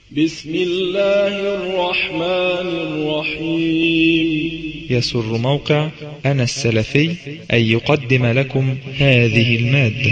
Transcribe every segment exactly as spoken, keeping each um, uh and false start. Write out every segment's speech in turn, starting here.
بسم الله الرحمن الرحيم. يسر موقع أنا السلفي أن يقدم لكم هذه المادة.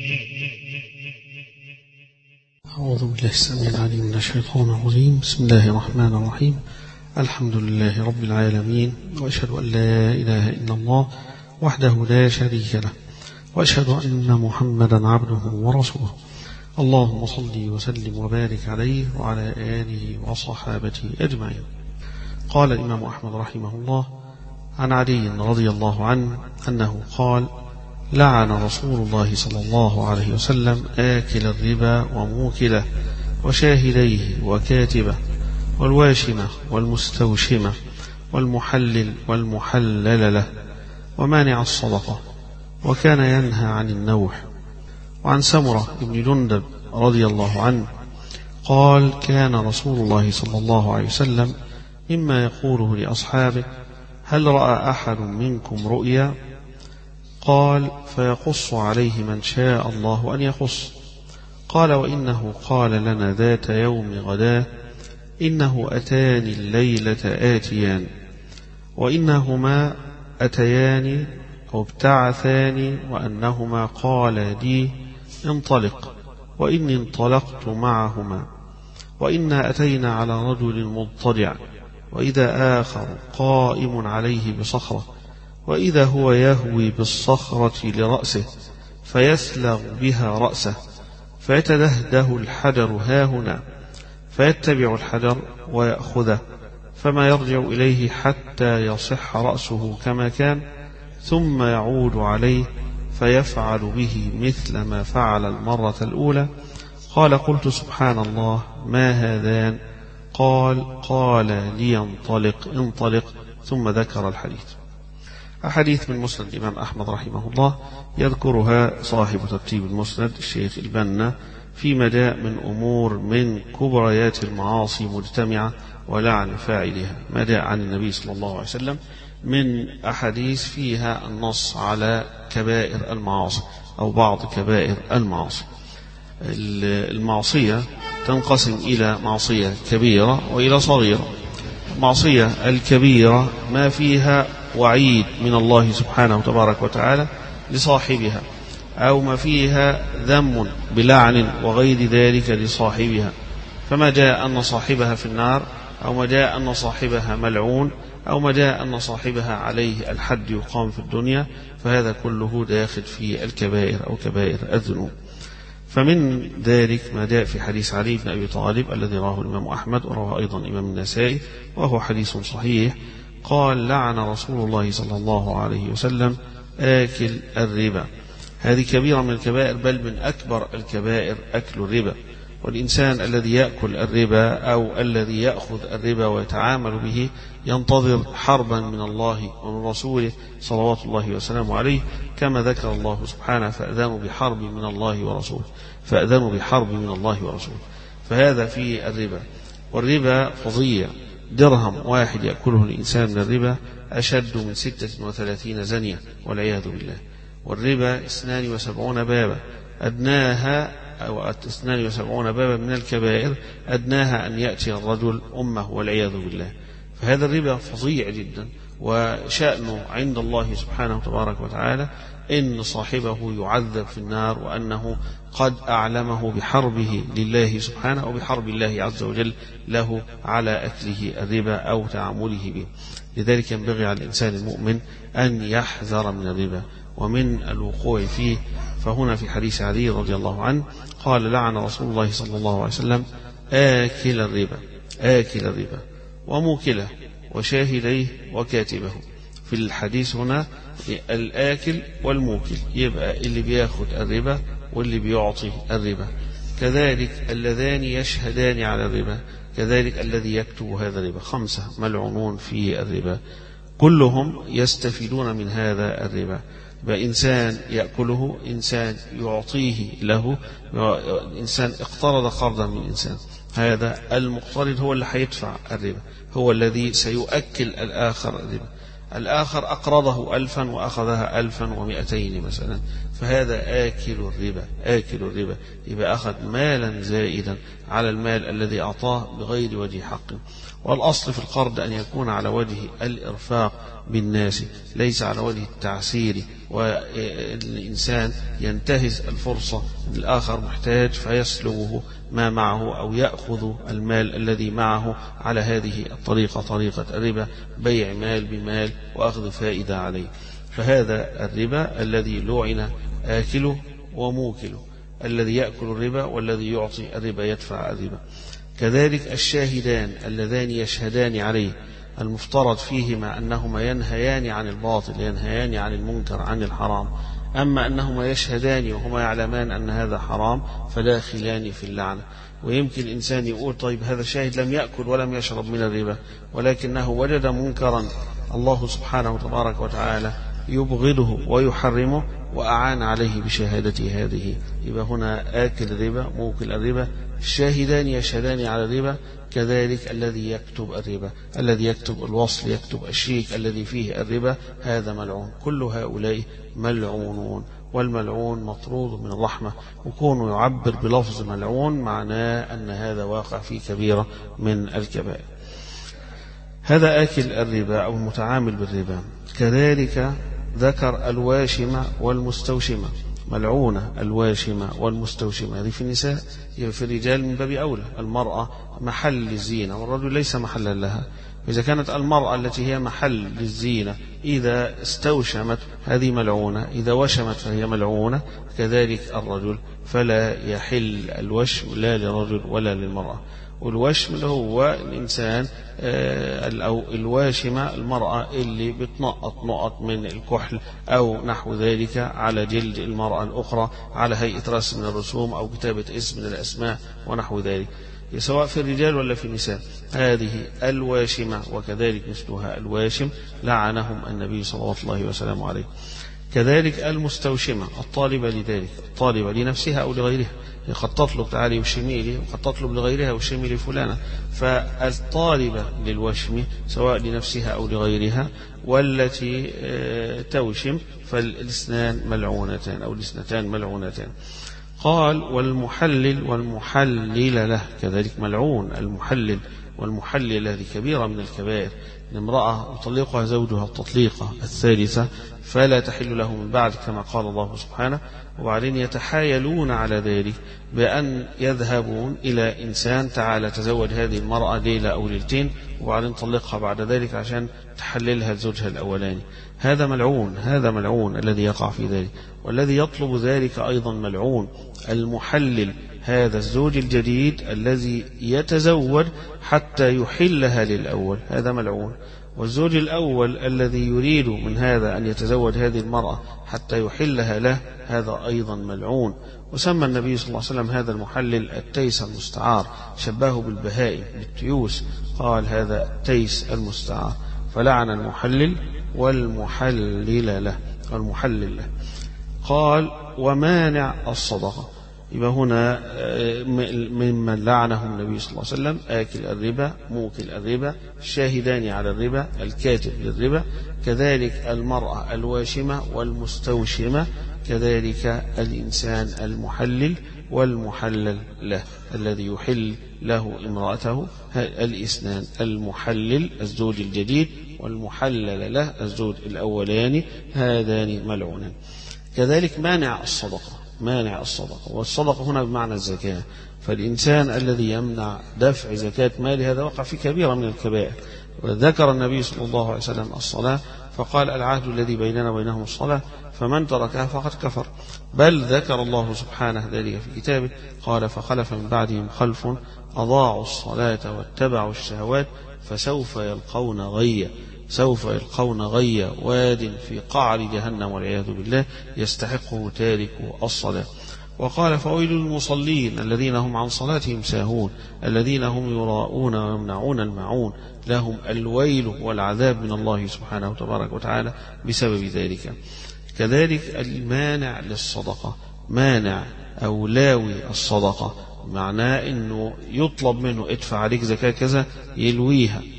أعوذ بالله السميع العليم من الشيطان الرجيم. بسم الله الرحمن الرحيم. الحمد لله رب العالمين، وأشهد أن لا إله إلا الله وحده لا شريك له، وأشهد أن محمدا عبده ورسوله. اللهم صل وسلم وبارك عليه وعلى آله وصحابته أجمعين. قال الإمام أحمد رحمه الله عن علي رضي الله عنه أنه قال: لعن رسول الله صلى الله عليه وسلم آكل الربا وموكله وشاهديه وكاتبه والواشمة والمستوشمة والمحلل والمحلل له ومانع الصدقة، وكان ينهى عن النوح. وعن سمرة بن جندب رضي الله عنه قال: كان رسول الله صلى الله عليه وسلم مما يقوله لأصحابه: هل رأى أحد منكم رؤيا؟ قال: فيقص عليه من شاء الله أن يقص. قال: وإنه قال لنا ذات يوم غداه: إنه أتاني الليلة آتيان، وإنهما أتياني أو ابتعثاني، وأنهما قالا لي: انطلق، وإني انطلقت معهما، وإنا أتينا على رجل مضطجع، وإذا آخر قائم عليه بصخرة، وإذا هو يهوي بالصخرة لرأسه فيسلغ بها رأسه، فيتدهده الحجر هاهنا، فيتبع الحجر ويأخذه، فما يرجع إليه حتى يصح رأسه كما كان، ثم يعود عليه فيفعل به مثل ما فعل المرة الأولى. قال: قلت: سبحان الله، ما هذان؟ قال: قال لي انطلق انطلق، ثم ذكر الحديث. أحاديث من مسند الإمام أحمد رحمه الله يذكرها صاحب ترتيب المسند الشيخ البنا فيما جاء من أمور من كبريات المعاصي مجتمعة ولعن فاعلها، ما جاء عن النبي صلى الله عليه وسلم من أحاديث فيها النص على كبائر المعاصي أو بعض كبائر المعاصي. المعصية تنقسم إلى معصية كبيرة وإلى صغيرة. المعصية الكبيرة ما فيها وعيد من الله سبحانه وتبارك وتعالى لصاحبها، أو ما فيها ذم بلعن وغير ذلك لصاحبها، فما جاء أن صاحبها في النار، أو ما جاء أن صاحبها ملعون، أو ما جاء أن صاحبها عليه الحد يقام في الدنيا، فهذا كله داخل في الكبائر أو كبائر الذنوب. فمن ذلك ما جاء في حديث علي بن أبي طالب الذي رواه الإمام أحمد ورواه أيضا الإمام النسائي، وهو حديث صحيح. قال: لعن رسول الله صلى الله عليه وسلم آكل الربا. هذه كبيرة من الكبائر، بل من أكبر الكبائر أكل الربا. والإنسان الذي يأكل الربا أو الذي يأخذ الربا ويتعامل به ينتظر حربا من الله ومن رسوله صلوات الله وسلامه عليه، كما ذكر الله سبحانه: فأذنوا بحرب من الله ورسوله فأذنوا بحرب من الله ورسوله. فهذا في الربا. والربا فظيع، درهم واحد يأكله الإنسان من الربا أشد من ستة وثلاثين زنية والعياذ بالله. والربا اثنان وسبعون بابا، أدناها أو اثنان وسبعون بابا من الكبائر، أدناها أن يأتي الرجل أمه والعياذ بالله. فهذا الربا فظيع جدا، وشأنه عند الله سبحانه وتبارك وتعالى إن صاحبه يعذب في النار، وأنه قد أعلمه بحربه لله سبحانه أو بحرب الله عز وجل له على أكله الربا أو تعامله به. لذلك ينبغي على الإنسان المؤمن أن يحذر من الربا ومن الوقوع فيه. فهنا في حديث علي رضي الله عنه قال: لعن رسول الله صلى الله عليه وسلم آكل الربا آكل الربا وموكله وشاهديه وكاتبه. في الحديث هنا الآكل والموكل، يبقى اللي بياخد الربا واللي بيعطي الربا، كذلك اللذان يشهدان على الربا، كذلك الذي يكتب هذا الربا. خمسة ملعونون في الربا، كلهم يستفيدون من هذا الربا. إنسان يأكله، إنسان يعطيه له، إنسان اقترض قرضا من إنسان، هذا المقترض هو اللي هيدفع الربا، هو الذي سيؤكل الآخر الربا. الآخر أقرضه ألفا وأخذها ألفا ومئتين مثلا، فهذا آكل الربا. آكل الربا يبقى أخذ مالا زائدا على المال الذي أعطاه بغير وجه حق. والأصل في القرض أن يكون على وجه الإرفاق بالناس ليس على وجه التعسير، والإنسان ينتهز الفرصة الآخر محتاج فيسلبه ما معه أو يأخذ المال الذي معه على هذه الطريقة، طريقة الربا، بيع مال بمال وأخذ فائدة عليه. فهذا الربا الذي لعن آكله وموكله، الذي يأكل الربا والذي يعطي الربا يدفع الربا. كذلك الشاهدان اللذان يشهدان عليه المفترض فيهما أنهما ينهيان عن الباطل، ينهيان عن المنكر عن الحرام. أما أنهما يشهدان وهما يعلمان أن هذا حرام فلا خلان في اللعنة. ويمكن إنسان يقول طيب هذا الشاهد لم يأكل ولم يشرب من الربا، ولكنه وجد منكرا الله سبحانه وتبارك وتعالى يبغضه ويحرمه وأعان عليه بشهادته هذه، يبقى هنا آكل الربا موكل الربا. الشاهدان يشهدان على الربا. كذلك الذي يكتب الربا، الذي يكتب الوصل، يكتب الشيك الذي فيه الربا، هذا ملعون. كل هؤلاء ملعونون، والملعون مطرود من الرحمة. وكونه يعبر بلفظ ملعون معناه أن هذا واقع في كبيرة من الكبائر. هذا آكل الربا أو المتعامل بالربا. كذلك ذكر الواشمة والمستوشمة، ملعونة الواشمة والمستوشمة. هذه في النساء، في الرجال من باب أولى. المرأة محل الزينة والرجل ليس محلا لها. إذا كانت المرأة التي هي محل للزينة إذا استوشمت هذه ملعونة، إذا وشمت فهي ملعونة. كذلك الرجل فلا يحل الوشم لا للرجل ولا للمرأة. والوشم اللي هو الإنسان أو الواشمة المرأة اللي بتنقط نقط من الكحل أو نحو ذلك على جلد المرأة الأخرى على هيئة رسم من الرسوم أو كتابة اسم من الأسماء ونحو ذلك، سواء في الرجال ولا في النساء. هذه الواشمة وكذلك مثلها الواشم لعنهم النبي صلى الله عليه وسلم عليه. كذلك المستوشمة الطالبة لذلك، الطالبة لنفسها أو لغيرها، قد تطلب تعالي وشمي لي، وقد تطلب لغيرها وشمي لي فلانة. فالطالبة للوشم سواء لنفسها أو لغيرها، والتي توشم فالاثنان ملعونتان أو الاثنتان ملعونتان. قال والمحلل والمحلل له كذلك ملعون. المحلل والمحلل هذه كبيرة من الكبائر. امرأة يطلقها زوجها التطليقة الثالثة فلا تحل له من بعد كما قال الله سبحانه. وبعدين يتحايلون على ذلك بأن يذهبون إلى إنسان تعالى تزوج هذه المرأة ليلة أو ليلتين وبعدين طلقها بعد ذلك عشان تحللها زوجها الأولاني. هذا ملعون، هذا ملعون الذي يقع في ذلك. والذي يطلب ذلك أيضا ملعون. المحلل هذا الزوج الجديد الذي يتزوج حتى يحلها للأول، هذا ملعون. والزوج الأول الذي يريد من هذا أن يتزوج هذه المرأة حتى يحلها له، هذا أيضا ملعون. وسمى النبي صلى الله عليه وسلم هذا المحلل التيس المستعار، شبهه بالبهائم بالتيوس، قال هذا التيس المستعار. فلعن المحلل والمحلل له والمحلل له. قال ومانع الصدقة. يبقى هنا ممن لعنهم النبي صلى الله عليه وسلم آكل الربا موكل الربا، الشاهدان على الربا، الكاتب للربا، كذلك المرأة الواشمة والمستوشمة، كذلك الإنسان المحلل والمحلل له الذي يحل له امرأته. الاثنان المحلل الزوج الجديد والمحلل له الزوج الأولاني، هذان ملعونان. كذلك مانع الصدقة، مانع الصدقة. والصدقة هنا بمعنى الزكاة. فالإنسان الذي يمنع دفع زكاة ماله هذا وقع في كبيرة من الكبائر. وذكر النبي صلى الله عليه وسلم الصلاة فقال العهد الذي بيننا وبينهم الصلاة فمن تركها فقد كفر. بل ذكر الله سبحانه ذلك في كتابه قال فخلف من بعدهم خلف أضاعوا الصلاة واتبعوا الشهوات فسوف يلقون غيا، سوف يلقون غيا واد في قعر جهنم والعياذ بالله يستحقه تارك الصلاة. وقال فويل للمصلين الذين هم عن صلاتهم ساهون الذين هم يراءون ويمنعون الماعون، لهم الويل والعذاب من الله سبحانه وتبارك وتعالى بسبب ذلك. كذلك المانع للصدقة، مانع أو لاوي الصدقة، معناه أنه يطلب منه ادفع عليك زكاة كذا يلويها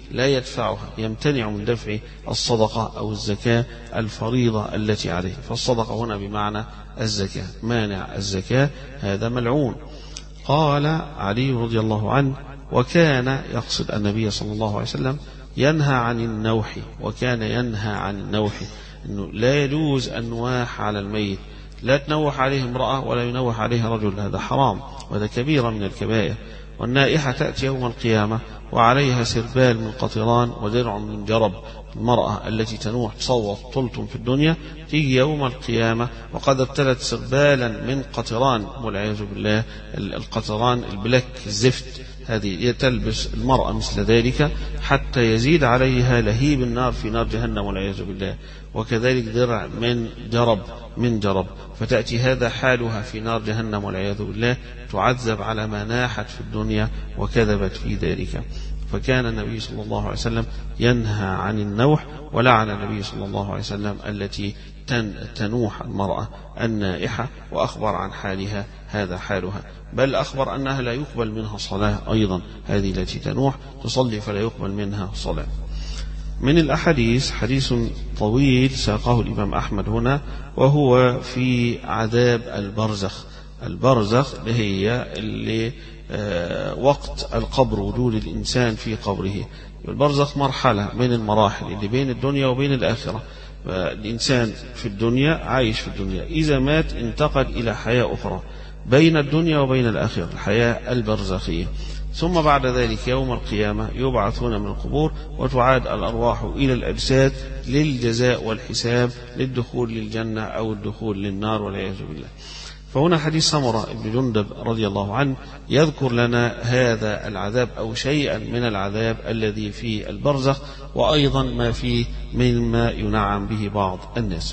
لا يدفعها، يمتنع من دفع الصدقة أو الزكاة الفريضة التي عليه. فالصدقة هنا بمعنى الزكاة، مانع الزكاة هذا ملعون. قال علي رضي الله عنه: وكان يقصد النبي صلى الله عليه وسلم ينهى عن النوح، وكان ينهى عن النوح، أنه لا يجوز النواح على الميت، لا تنوح عليه امرأة ولا ينوح عليه رجل، هذا حرام وهذا كبيرة من الكبائر. والنائحة تأتي يوم القيامة وعليها سربال من قطران ودرع من جرب. المرأة التي تنوح تصوت طلتم في الدنيا تيجي يوم القيامة وقد ابتلت سربالا من قطران، والعياذ بالله القطران البلاك الزفت، هذه تلبس المرأة مثل ذلك حتى يزيد عليها لهيب النار في نار جهنم والعياذ بالله. وكذلك درع من جرب من جرب فتأتي هذا حالها في نار جهنم والعياذ بالله، تعذب على ما ناحت في الدنيا وكذبت في ذلك. فكان النبي صلى الله عليه وسلم ينهى عن النوح، ولعن النبي صلى الله عليه وسلم التي تنوح المرأة النائحة، وأخبر عن حالها هذا حالها، بل أخبر أنها لا يقبل منها صلاة أيضا، هذه التي تنوح تصلي فلا يقبل منها صلاة. من الأحاديث حديث طويل ساقه الإمام أحمد هنا، وهو في عذاب البرزخ. البرزخ هي اللي وقت القبر، وجود الإنسان في قبره. البرزخ مرحلة من المراحل اللي بين الدنيا وبين الآخرة. الإنسان في الدنيا عايش في الدنيا، إذا مات انتقل إلى حياة أخرى بين الدنيا وبين الآخرة، الحياة البرزخية. ثم بعد ذلك يوم القيامة يبعثون من القبور وتعاد الأرواح إلى الأجساد للجزاء والحساب، للدخول للجنة أو الدخول للنار والعياذ بالله. فهنا حديث سمرة بن جندب رضي الله عنه يذكر لنا هذا العذاب أو شيئا من العذاب الذي في البرزخ، وأيضا ما فيه مما ينعم به بعض الناس.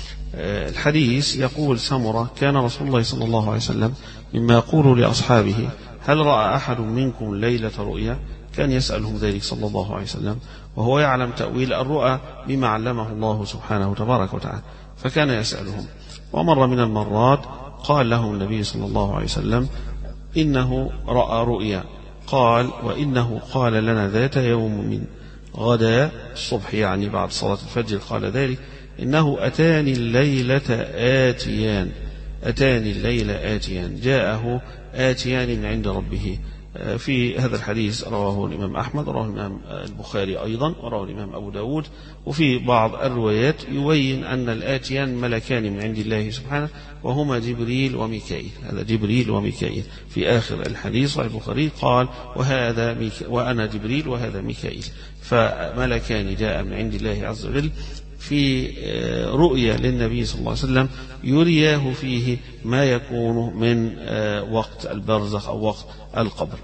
الحديث يقول سمرة: كان رسول الله صلى الله عليه وسلم مما يقول لأصحابه: هل رأى أحد منكم ليلة رؤيا؟ كان يسألهم ذلك صلى الله عليه وسلم وهو يعلم تأويل الرؤى بما علمه الله سبحانه تبارك وتعالى، فكان يسألهم. ومر من المرات قال لهم النبي صلى الله عليه وسلم: إنه رأى رؤيا. قال: وإنه قال لنا ذات يوم من غدا الصبح، يعني بعد صلاة الفجر، قال ذلك: إنه أتاني الليلة آتيان أتاني الليلة آتيان جاءه آتيان من عند ربه. في هذا الحديث رواه الإمام أحمد، رواه الإمام البخاري أيضا، ورواه الإمام أبو داود. وفي بعض الروايات يبين أن الآتيان ملكان من عند الله سبحانه، وهما جبريل وميكائيل. هذا جبريل وميكائيل. في آخر الحديث صحيح البخاري قال: وهذا ميك... وأنا جبريل وهذا ميكائيل. فملكان جاء من عند الله عز وجل في رؤيا للنبي صلى الله عليه وسلم يرياه فيه ما يكون من وقت البرزخ أو وقت القبر.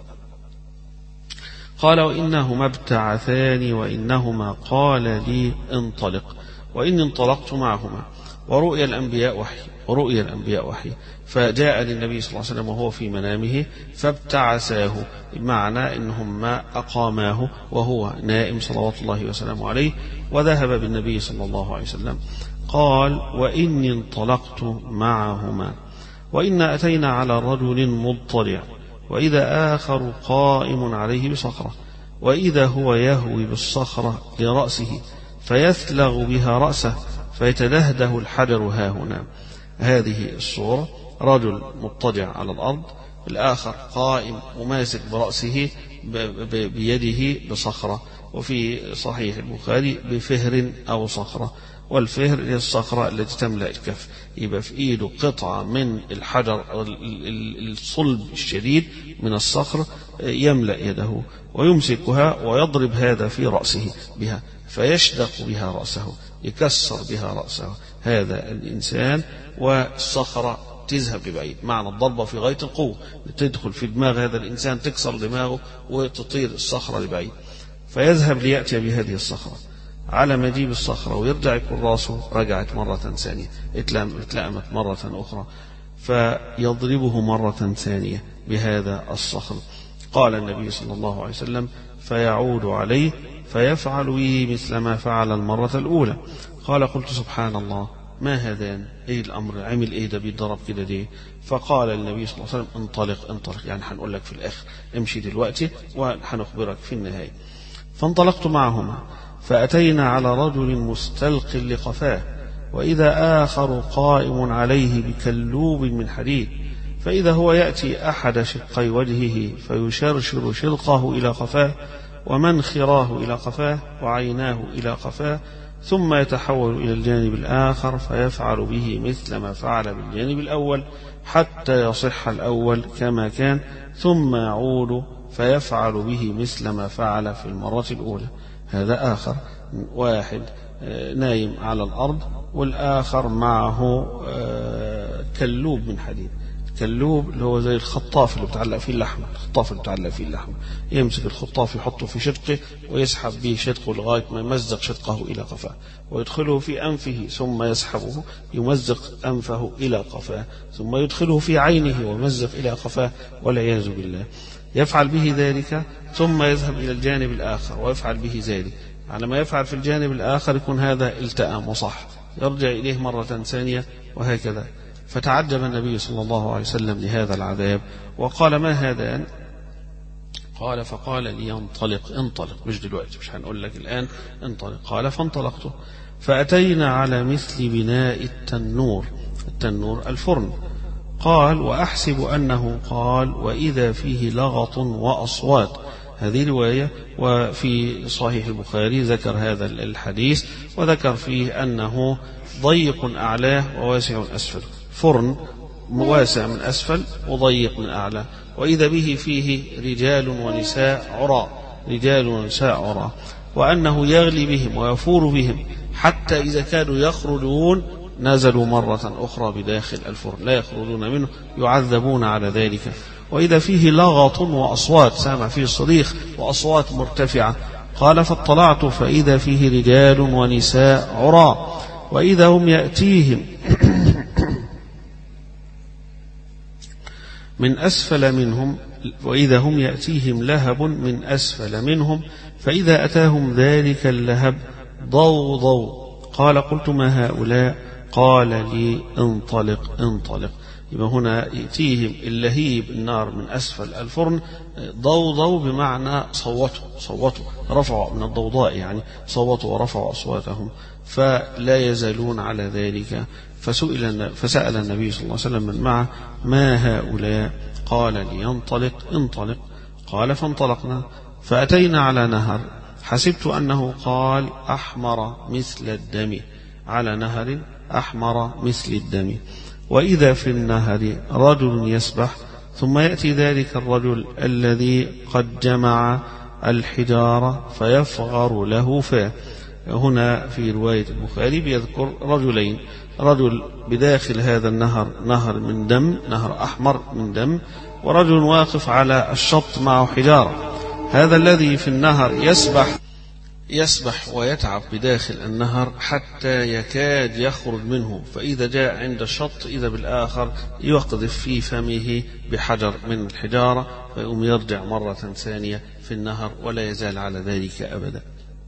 قال: وإنهما ابتعثاني وإنهما قال لي انطلق، وإني انطلقت معهما. ورؤيا الأنبياء وحي ورؤيا الأنبياء وحي فجاء للنبي صلى الله عليه وسلم وهو في منامه فابتعثاه، بمعنى إنهم ما أقاماه وهو نائم صلوات الله وسلامه عليه، وذهب بالنبي صلى الله عليه وسلم. قال: وإني انطلقت معهما وإنا أتينا على رجل مضطرع، وإذا آخر قائم عليه بصخرة، وإذا هو يهوي بالصخرة لرأسه فيثلغ بها رأسه فيتدهده الحجر هاهنا. هذه الصورة: رجل مضطجع على الأرض، الآخر قائم وماسك برأسه بيده بصخرة، وفي صحيح البخاري بفهر أو صخرة. والفهر هي الصخرة التي تملأ الكف، يبقى في إيده قطعة من الحجر الصلب الشديد من الصخر يملأ يده ويمسكها ويضرب هذا في رأسه بها فيشدق بها رأسه، يكسر بها رأسه هذا الإنسان، والصخرة تذهب لبعيد. معنى الضربة في غاية القوة، تدخل في دماغ هذا الإنسان تكسر دماغه وتطير الصخرة لبعيد، فيذهب ليأتي بهذه الصخرة. على ما يجيب الصخرة ويرجع يكون راسه رجعت مرة ثانية، اتلأمت مرة أخرى، فيضربه مرة ثانية بهذا الصخر. قال النبي صلى الله عليه وسلم: فيعود عليه فيفعل به مثل ما فعل المرة الأولى. قال: قلت سبحان الله، ما هذان؟ ايه الامر؟ عمل ايه ده بيتضرب كده ليه؟ فقال النبي صلى الله عليه وسلم: انطلق انطلق، يعني هنقول لك في الاخر، امشي دلوقتي وهنخبرك في النهايه. فانطلقت معهما فأتينا على رجل مستلق لقفاه، وإذا آخر قائم عليه بكلوب من حديد، فإذا هو يأتي أحد شقي وجهه فيشرشر شلقه إلى قفاه، ومنخراه إلى قفاه، وعيناه إلى قفاه، ثم يتحول إلى الجانب الآخر فيفعل به مثل ما فعل بالجانب الأول حتى يصح الأول كما كان، ثم يعود فيفعل به مثل ما فعل في المرة الأولى. هذا آخر، واحد نايم على الأرض والآخر معه كلوب من حديد. كلوب اللي هو زي الخطاف اللي بتعلق فيه اللحمة، الخطاف اللي بتعلق فيه اللحمة، يمسك الخطاف يحطه في شدقه ويسحب به شدقه لغاية ما يمزق شدقه إلى قفاه، ويدخله في أنفه ثم يسحبه يمزق أنفه إلى قفاه، ثم يدخله في عينه ويمزق إلى قفاه، والعياذ بالله. يفعل به ذلك ثم يذهب إلى الجانب الآخر ويفعل به ذلك. على ما يفعل في الجانب الآخر يكون هذا التأم وصح، يرجع إليه مرة ثانية وهكذا. فتعجب النبي صلى الله عليه وسلم لهذا العذاب وقال: ما هذا؟ قال: فقال لي: انطلق انطلق، مش دلوقتي، مش هنقول لك الآن، انطلق. قال: فانطلقت فأتينا على مثل بناء التنور. التنور الفرن. قال: وأحسب أنه قال: وإذا فيه لغط وأصوات. هذه رواية، وفي صحيح البخاري ذكر هذا الحديث وذكر فيه أنه ضيق أعلاه وواسع أسفل. فرن واسع من أسفل وضيق من أعلى، وإذا به فيه رجال ونساء عراء، رجال ونساء عراء، وأنه يغلي بهم ويفور بهم حتى إذا كانوا يخرجون نزلوا مرة أخرى بداخل الفرن، لا يخرجون منه، يعذبون على ذلك. وإذا فيه لغط وأصوات، سامع فيه صريخ وأصوات مرتفعة. قال: فاطلعت فإذا فيه رجال ونساء عراء، وإذا هم يأتيهم من أسفل منهم وإذا هم يأتيهم لهب من أسفل منهم، فإذا أتاهم ذلك اللهب ضوضوا. قال: قلت: ما هؤلاء؟ قال لي: انطلق انطلق. يبقى هنا يأتيهم اللهيب، النار من أسفل الفرن، ضوضوا بمعنى صوتوا صوتوا رفعوا من الضوضاء، يعني صوتوا ورفعوا أصواتهم، فلا يزالون على ذلك. فسئل فسأل النبي صلى الله عليه وسلم من معه: ما هؤلاء؟ قال لي: انطلق انطلق. قال: فانطلقنا فأتينا على نهر، حسبت أنه قال: أحمر مثل الدم، على نهر أحمر مثل الدم. وإذا في النهر رجل يسبح، ثم يأتي ذلك الرجل الذي قد جمع الحجارة فيفغر له فاه. هنا في رواية البخاري بيذكر رجلين، رجل بداخل هذا النهر، نهر من دم، نهر أحمر من دم، ورجل واقف على الشط معه حجارة. هذا الذي في النهر يسبح يسبح ويتعب بداخل النهر حتى يكاد يخرج منه، فإذا جاء عند الشط إذا بالآخر يقذف في فمه بحجر من الحجارة، فيقوم يرجع مرة ثانية في النهر ولا يزال على ذلك أبدا.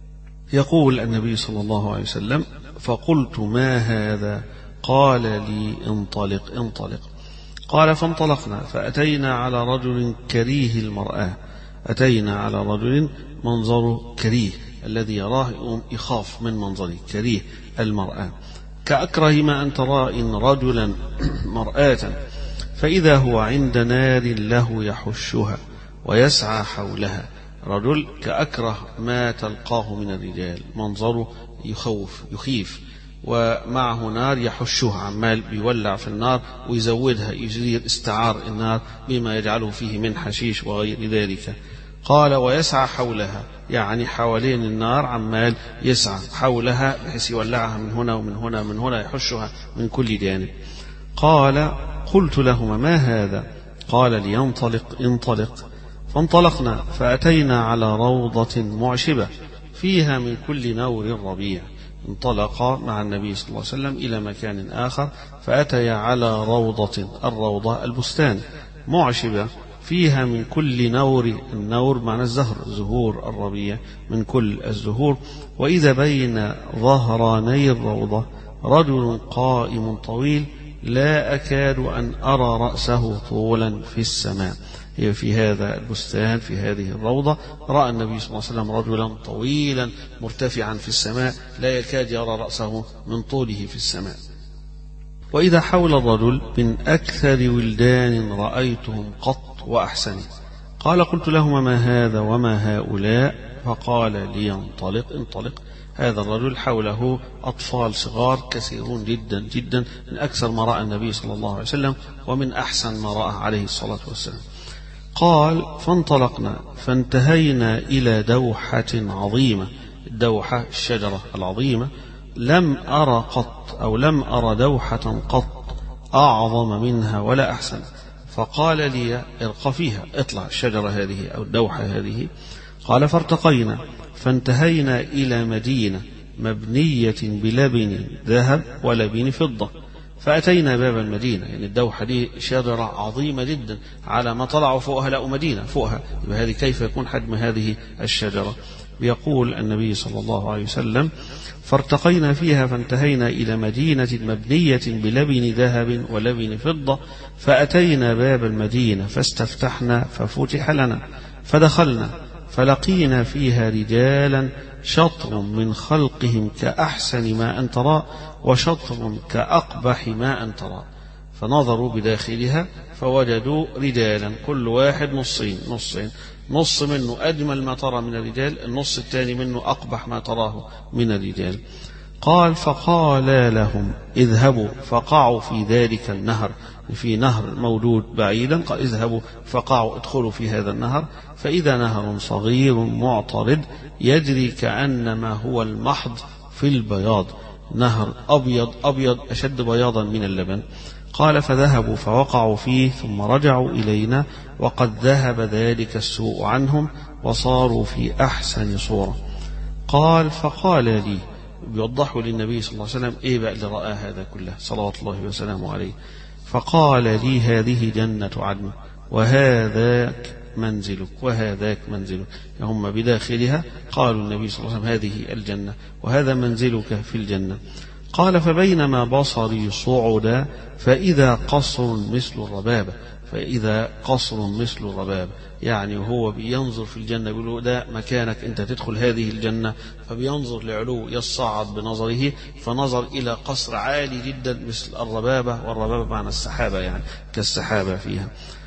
يقول النبي صلى الله عليه وسلم: فقلت: ما هذا؟ قال لي: انطلق انطلق. قال: فانطلقنا فأتينا على رجل كريه المرآة. أتينا على رجل منظره كريه، الذي يراه يقوم يخاف من منظره، كريه المرآة، كأكره ما أن ترى إن رجلا مرآة، فإذا هو عند نار له يحشها ويسعى حولها. رجل كأكره ما تلقاه من الرجال، منظره يخوف يخيف، ومعه نار يحشها، عمال بيولع في النار ويزودها، يزيد استعار النار بما يجعله فيه من حشيش وغير ذلك. قال: ويسعى حولها، يعني حوالين النار عمال يسعى حولها بحيث يولعها من هنا ومن هنا من هنا، يحشها من كل جانب. قال: قلت لهما: ما هذا؟ قال لي: ينطلق انطلق. فانطلقنا فأتينا على روضة معشبة فيها من كل نور ربيع. انطلق مع النبي صلى الله عليه وسلم إلى مكان آخر، فأتيا على روضة، الروضة البستان، معشبة فيها من كل نور، النور معنى الزهر، زهور الربيع، من كل الزهور. وإذا بين ظهراني الروضة رجل قائم طويل لا أكاد أن أرى رأسه طولا في السماء. هي في هذا البستان في هذه الروضة رأى النبي صلى الله عليه وسلم رجلا طويلا مرتفعا في السماء لا يكاد يرى رأسه من طوله في السماء. وإذا حول الرجل من أكثر ولدان رأيتهم قط وأحسن. قال قلت لهما ما هذا وما هؤلاء؟ فقال لي انطلق انطلق. هذا الرجل حوله أطفال صغار كثيرون جدا جدا من أكثر ما رأى النبي صلى الله عليه وسلم ومن أحسن ما رأى عليه الصلاة والسلام. قال فانطلقنا فانتهينا إلى دوحة عظيمة. الدوحة الشجرة العظيمة لم أرى قط أو لم أرى دوحة قط أعظم منها ولا أحسن. فقال لي ارق فيها، اطلع الشجرة هذه أو الدوحة هذه. قال فارتقينا فانتهينا إلى مدينة مبنية بلبن ذهب ولبن فضة. فأتينا باب المدينة، يعني الدوحة دي شجرة عظيمة جدا، على ما طلعوا فوقها لقوا مدينة فوقها، يبقى هذه كيف يكون حجم هذه الشجرة؟ بيقول النبي صلى الله عليه وسلم فارتقينا فيها فانتهينا إلى مدينة مبنية بلبن ذهب ولبن فضة. فأتينا باب المدينة فاستفتحنا ففتح لنا فدخلنا فلقينا فيها رجالا شطر من خلقهم كأحسن ما أن ترى وشطر كأقبح ما أن ترى. فنظروا بداخلها فوجدوا رجالا كل واحد نصين نصين، نص منه أجمل ما ترى من الرجال، النص الثاني منه أقبح ما تراه من الرجال. قال فقال لهم اذهبوا فقعوا في ذلك النهر، في نهر موجود بعيدا، قال اذهبوا فقعوا ادخلوا في هذا النهر. فإذا نهر صغير معترض يجري كأنما هو المحض في البياض، نهر أبيض أبيض أشد بياضا من اللبن. قال فذهبوا فوقعوا فيه ثم رجعوا إلينا وقد ذهب ذلك السوء عنهم وصاروا في أحسن صورة. قال فقال لي، بيوضحوا للنبي صلى الله عليه وسلم إيه بقى اللي رأى هذا كله صلوات الله وسلامه عليه. فقال لي هذه جنة عدن وهذاك منزلك وهذاك منزلك، هم بداخلها. قالوا النبي صلى الله عليه وسلم هذه الجنة وهذا منزلك في الجنة. قال فبينما بصري صعدا فإذا قصر مثل الربابة، فإذا قصر مثل الربابة، يعني هو بينظر في الجنة بيقول ده مكانك أنت تدخل هذه الجنة، فبينظر لعلو يصعد بنظره فنظر إلى قصر عالي جدا مثل الربابة، والربابة معنى السحابة يعني كالسحابة فيها.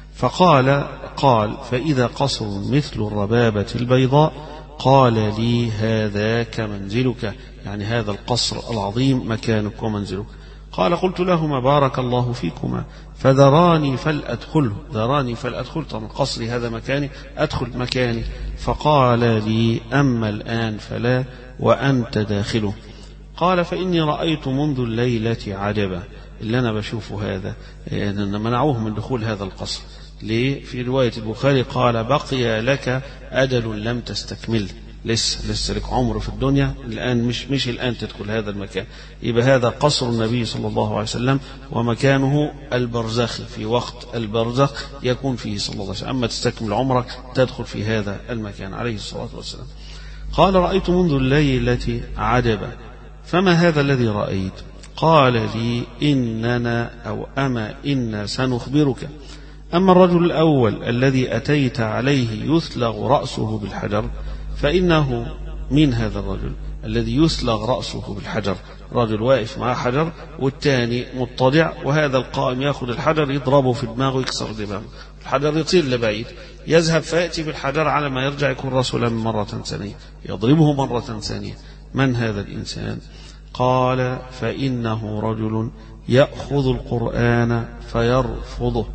فقال قال فإذا قصر مثل الربابة البيضاء قال لي هذاك منزلك، يعني هذا القصر العظيم مكانك ومنزلك. قال قلت لهما بارك الله فيكما فذراني فلأدخله، ذراني فلأدخل، طبعا قصري هذا مكاني أدخل مكاني. فقال لي أما الآن فلا وأنت داخله. قال فإني رأيت منذ الليلة عجبا، اللي أنا بشوفه هذا يعني منعوه من دخول هذا القصر. ليه؟ في رواية البخاري قال بقي لك أجل لم تستكمل، لسه لسه لك عمر في الدنيا الآن، مش مش الآن تدخل هذا المكان. يبقى هذا قصر النبي صلى الله عليه وسلم ومكانه البرزخ، في وقت البرزخ يكون فيه صلى الله عليه وسلم، أما تستكمل عمرك تدخل في هذا المكان عليه الصلاة والسلام. قال رأيت منذ الليلة عجبا فما هذا الذي رأيت؟ قال لي إننا أو أما إنا سنخبرك. أما الرجل الأول الذي أتيت عليه يثلغ رأسه بالحجر فإنه من هذا الرجل الذي يثلغ رأسه بالحجر، رجل واقف مع حجر والثاني مضطجع، وهذا القائم يأخذ الحجر يضربه في دماغه يكسر دماغه، الحجر يطير لبعيد، يذهب فيأتي بالحجر على ما يرجع يكون رسولا مرة ثانية يضربه مرة ثانية. من هذا الإنسان؟ قال فإنه رجل يأخذ القرآن فيرفضه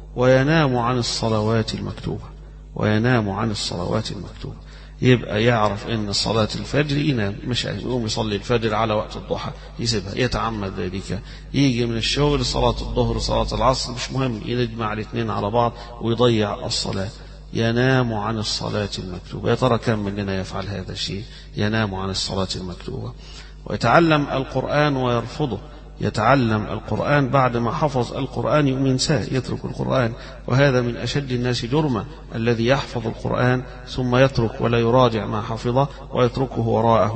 وينام عن الصلوات المكتوبة، وينام عن الصلوات المكتوبة. يبقى يعرف ان صلاة الفجر ينام، مش يقوم يصلي الفجر على وقت الضحى يسيبها، يتعمد ذلك. يجي من الشغل صلاة الظهر صلاة العصر مش مهم، يجمع الاثنين على بعض ويضيع الصلاة. ينام عن الصلاة المكتوبة. يا ترى كم مننا يفعل هذا الشيء؟ ينام عن الصلاة المكتوبة. ويتعلم القرآن ويرفضه، يتعلم القرآن بعد ما حفظ القرآن يوم ينساه يترك القرآن، وهذا من أشد الناس جرما الذي يحفظ القرآن ثم يترك ولا يراجع ما حفظه ويتركه وراءه.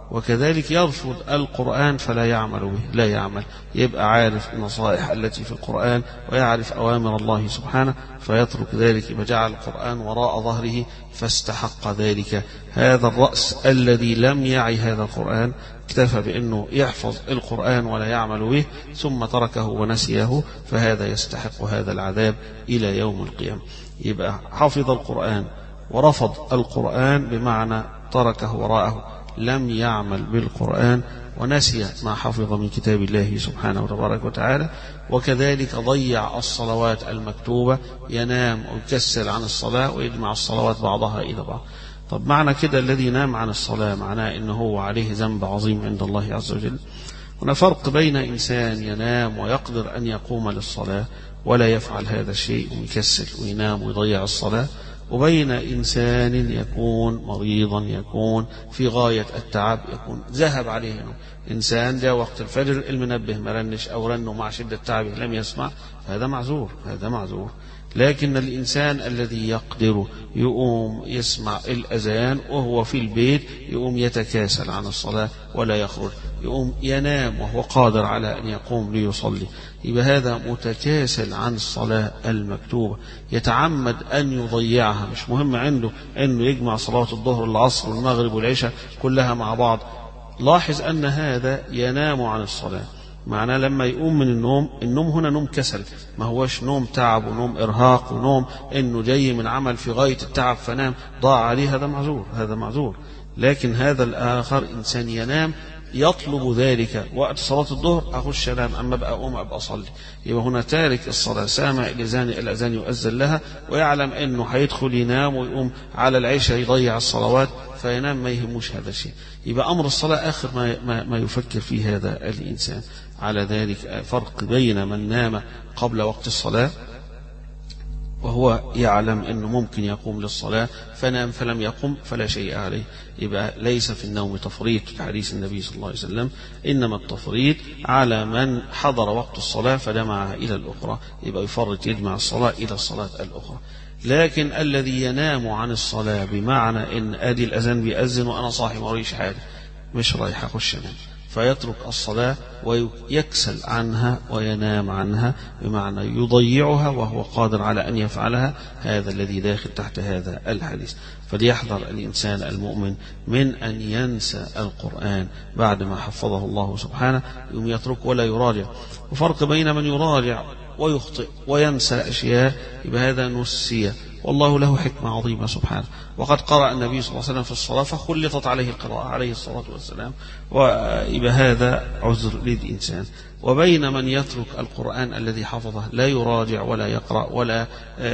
وكذلك يرفض القرآن فلا يعمل به، لا يعمل، يبقى عارف النصائح التي في القرآن ويعرف أوامر الله سبحانه فيترك ذلك، فجعل القرآن وراء ظهره فاستحق ذلك. هذا الرأس الذي لم يعي هذا القرآن اكتفى بأنه يحفظ القرآن ولا يعمل به ثم تركه ونسيه، فهذا يستحق هذا العذاب إلى يوم القيامة. يبقى حفظ القرآن ورفض القرآن بمعنى تركه وراءه، لم يعمل بالقرآن ونسي ما حفظ من كتاب الله سبحانه وتبارك وتعالى. وكذلك ضيع الصلوات المكتوبة، ينام ويكسل عن الصلاة ويجمع الصلوات بعضها إلى بعض. طب معنى كده الذي نام عن الصلاة معناه إنه هو عليه ذنب عظيم عند الله عز وجل. هنا فرق بين إنسان ينام ويقدر أن يقوم للصلاة ولا يفعل هذا الشيء ويكسل وينام ويضيع الصلاة، وبين إنسان يكون مريضا، يكون في غاية التعب، يكون ذهب عليه نوم. إنسان جاء وقت الفجر المنبه مرنش أو رنه مع شدة تعبه لم يسمع، هذا معذور، هذا معذور. لكن الإنسان الذي يقدر يقوم يسمع الأذان وهو في البيت، يقوم يتكاسل عن الصلاة ولا يخرج، يقوم ينام وهو قادر على أن يقوم ليصلي، يبقى هذا متكاسل عن الصلاة المكتوبة، يتعمد أن يضيعها. مش مهم عنده أنه يجمع صلاة الظهر والعصر والمغرب والعشاء كلها مع بعض. لاحظ أن هذا ينام عن الصلاة، معناه لما يقوم من النوم، النوم هنا نوم كسل، ما هوش نوم تعب ونوم إرهاق ونوم إنه جاي من عمل في غاية التعب فنام ضاع عليه، هذا معذور، هذا معذور. لكن هذا الآخر إنسان ينام يطلب ذلك وقت صلاة الظهر، أخش أنام أما أبقى أقوم أبقى أصلي، يبقى هنا تارك الصلاة، سامع الأذان الأذان يؤذن لها ويعلم أنه هيدخل ينام ويقوم على العشاء يضيع الصلوات فينام، ما يهموش هذا الشيء. يبقى أمر الصلاة آخر ما, ما, ما يفكر فيه هذا الإنسان. على ذلك فرق بين من نام قبل وقت الصلاة وهو يعلم أنه ممكن يقوم للصلاة فنام فلم يقم فلا شيء عليه، يبقى ليس في النوم تفريط في حديث النبي صلى الله عليه وسلم، إنما التفريط على من حضر وقت الصلاة فجمعها إلى الأخرى، يبقى يفرط يجمع الصلاة إلى الصلاة الأخرى. لكن الذي ينام عن الصلاة بمعنى إن أدي الأذان بيأذن وأنا صاحي ما وريش حاجة، مش رايح أخش أنام، فيترك الصلاة ويكسل عنها وينام عنها، بمعنى يضيعها وهو قادر على أن يفعلها، هذا الذي داخل تحت هذا الحديث. فليحذر الإنسان المؤمن من أن ينسى القرآن بعد ما حفظه الله سبحانه، يوم يترك ولا يراجع. وفرق بين من يراجع ويخطئ وينسى أشياء، يبقى هذا نسي، والله له حكمة عظيمة سبحانه. وقد قرأ النبي صلى الله عليه وسلم في الصلاة فخلطت عليه القراءة عليه الصلاة والسلام، ويبقى هذا عذر للإنسان. وبين من يترك القرآن الذي حفظه لا يراجع ولا يقرأ ولا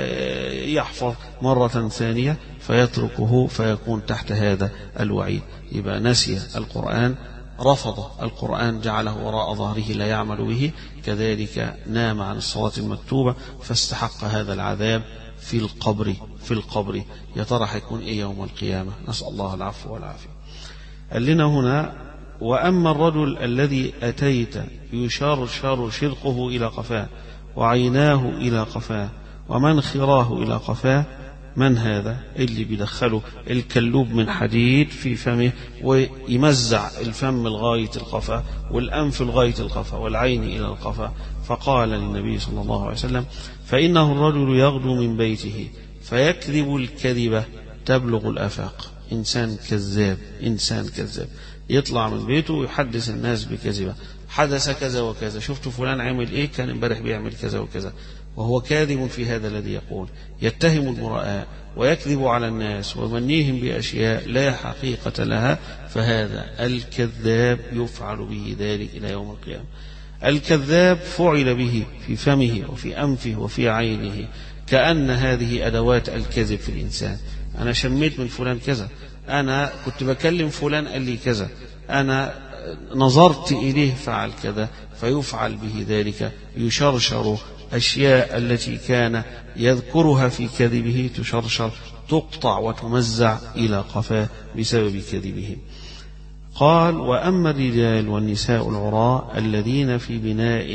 يحفظ مرة ثانية فيتركه فيكون تحت هذا الوعيد، يبقى نسي القرآن، رفض القرآن، جعله وراء ظهره لا يعمل به، كذلك نام عن الصلاة المكتوبة فاستحق هذا العذاب في القبر. في القبر يا ترى حيكون ايه يوم القيامة؟ نسأل الله العفو والعافية. قال لنا هنا: وأما الرجل الذي أتيت يشار شار شرقه إلى قفاه وعيناه إلى قفاه ومنخراه إلى قفاه، من هذا؟ اللي بيدخله الكلوب من حديد في فمه ويمزع الفم لغاية القفا والأنف لغاية القفا والعين إلى القفا. فقال للنبي صلى الله عليه وسلم: فإنه الرجل يغدو من بيته فيكذب الكذبة تبلغ الآفاق. إنسان كذاب، إنسان كذاب يطلع من بيته ويحدث الناس بكذبة، حدث كذا وكذا، شفت فلان عمل إيه، كان امبارح بيعمل كذا وكذا، وهو كاذب في هذا الذي يقول، يتهم المرأة ويكذب على الناس ويمنيهم بأشياء لا حقيقة لها، فهذا الكذاب يفعل به ذلك إلى يوم القيامة. الكذاب فعل به في فمه وفي أنفه وفي عينه، كأن هذه أدوات الكذب في الإنسان. أنا شميت من فلان كذا، أنا كنت بكلم فلان قال لي كذا، أنا نظرت إليه فعل كذا، فيفعل به ذلك، يشرشر أشياء التي كان يذكرها في كذبه تشرشر، تقطع وتمزع إلى قفاه بسبب كذبه. قال: وأما الرجال والنساء العراء الذين في بناء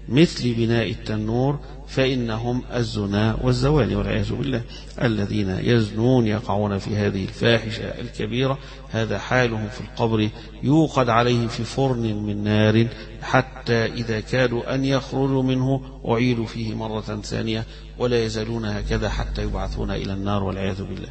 مثل بناء التنور فإنهم الزنا والزوال والعياذ بالله. الذين يزنون يقعون في هذه الفاحشة الكبيرة هذا حالهم في القبر، يوقد عليهم في فرن من نار حتى إذا كادوا أن يخرجوا منه أعيدوا فيه مرة ثانية، ولا يزالون هكذا حتى يبعثون إلى النار والعياذ بالله.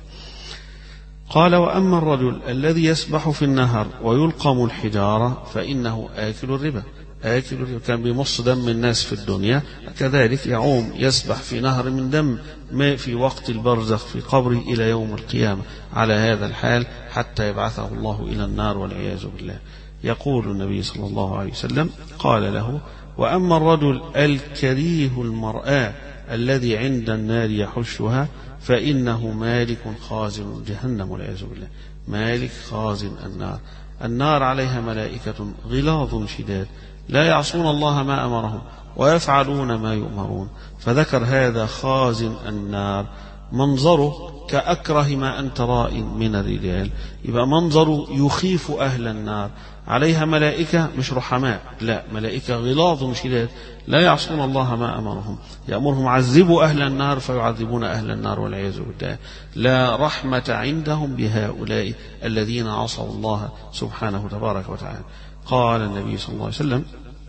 قال: وأما الرجل الذي يسبح في النهر ويلقم الحجارة فإنه آكل الربا. آكل الربا كان بيمص دم الناس في الدنيا، كذلك يعوم يسبح في نهر من دم ما في وقت البرزخ في قبره إلى يوم القيامة على هذا الحال حتى يبعثه الله إلى النار والعياذ بالله. يقول النبي صلى الله عليه وسلم: قال له: وأما الرجل الكريه المرآة الذي عند النار يحشها فإنه مالك خازن جهنم والعياذ بالله. مالك خازن النار. النار عليها ملائكة غلاظ شداد لا يعصون الله ما أمرهم ويفعلون ما يؤمرون. فذكر هذا خازن النار منظره كأكره ما أنت راء من الرجال، يبقى منظره يخيف أهل النار. عليها ملائكة مش رحماء، لا، ملائكة غلاظ شداد لا يعصون الله ما أمرهم، يأمرهم عذبوا أهل النار فيعذبون أهل النار والعياذ بالله. لا رحمة عندهم بهؤلاء الذين عصوا الله سبحانه تبارك وتعالى. قال النبي صلى الله عليه وسلم: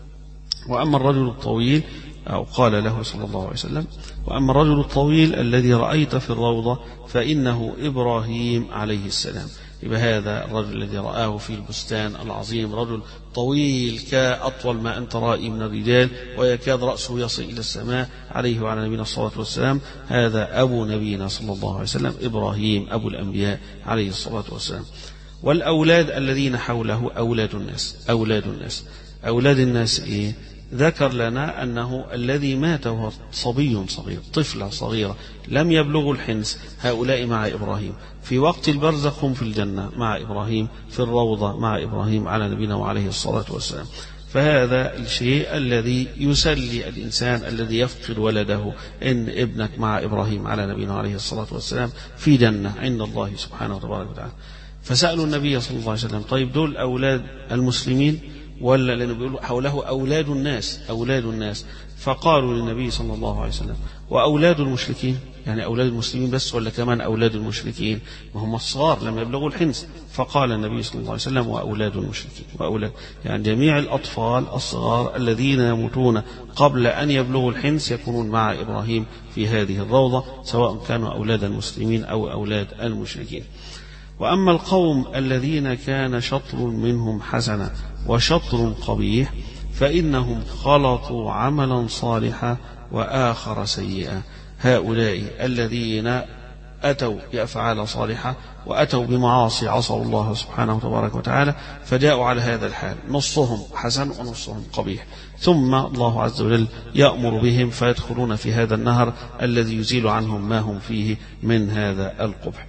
وأما الرجل الطويل، أو قال له صلى الله عليه وسلم: وأما الرجل الطويل الذي رأيت في الروضة فإنه إبراهيم عليه السلام. يبقى هذا الرجل الذي رآه في البستان العظيم رجل طويل كأطول ما أنت رائي من الرجال ويكاد رأسه يصل إلى السماء عليه وعلى نبينا الصلاة والسلام. هذا أبو نبينا صلى الله عليه وسلم إبراهيم أبو الأنبياء عليه الصلاة والسلام. والأولاد الذين حوله أولاد الناس. أولاد الناس أولاد الناس إيه؟ ذكر لنا أنه الذي مات وهو صبي صغير، طفلة صغيرة لم يبلغوا الحنس، هؤلاء مع إبراهيم في وقت البرزخ، هم في الجنة مع إبراهيم، في الروضة مع إبراهيم على نبينا وعليه الصلاة والسلام. فهذا الشيء الذي يسلي الإنسان الذي يفقد ولده، إن ابنك مع إبراهيم على نبينا وعليه الصلاة والسلام في جنة عند الله سبحانه وتبارك وتعالى. فسألوا النبي صلى الله عليه وسلم: طيب دول أولاد المسلمين ولا؟ لأنه بيقولوا حوله أولاد الناس أولاد الناس. فقالوا للنبي صلى الله عليه وسلم: وأولاد المشركين؟ يعني أولاد المسلمين بس ولا كمان أولاد المشركين؟ وهم الصغار لم يبلغوا الحنس. فقال النبي صلى الله عليه وسلم: وأولاد المشركين. وأولاد يعني جميع الأطفال الصغار الذين يموتون قبل أن يبلغوا الحنس يكونون مع إبراهيم في هذه الروضة، سواء كانوا أولاد المسلمين أو أولاد المشركين. وأما القوم الذين كان شطر منهم حسنا وشطر قبيح فإنهم خلطوا عملا صالحا وآخر سيئا. هؤلاء الذين أتوا بأفعال صالحة وأتوا بمعاصي عصوا الله سبحانه تبارك وتعالى، فجاءوا على هذا الحال، نصهم حسن ونصهم قبيح، ثم الله عز وجل يأمر بهم فيدخلون في هذا النهر الذي يزيل عنهم ما هم فيه من هذا القبح.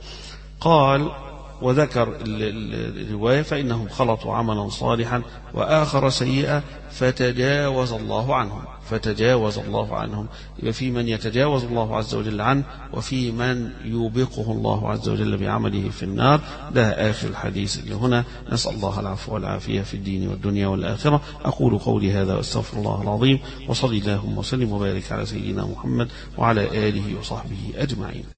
قال وذكر الرواية: فإنهم خلطوا عملا صالحا وآخر سيئا فتجاوز الله عنهم. فتجاوز الله عنهم، يبقى في من يتجاوز الله عز وجل عنه، وفي من يوبقه الله عز وجل بعمله في النار. ده آخر الحديث اللي هنا. نسأل الله العفو والعافية في الدين والدنيا والآخرة. أقول قولي هذا واستغفر الله العظيم، وصلي اللهم وسلم وبارك على سيدنا محمد وعلى آله وصحبه أجمعين.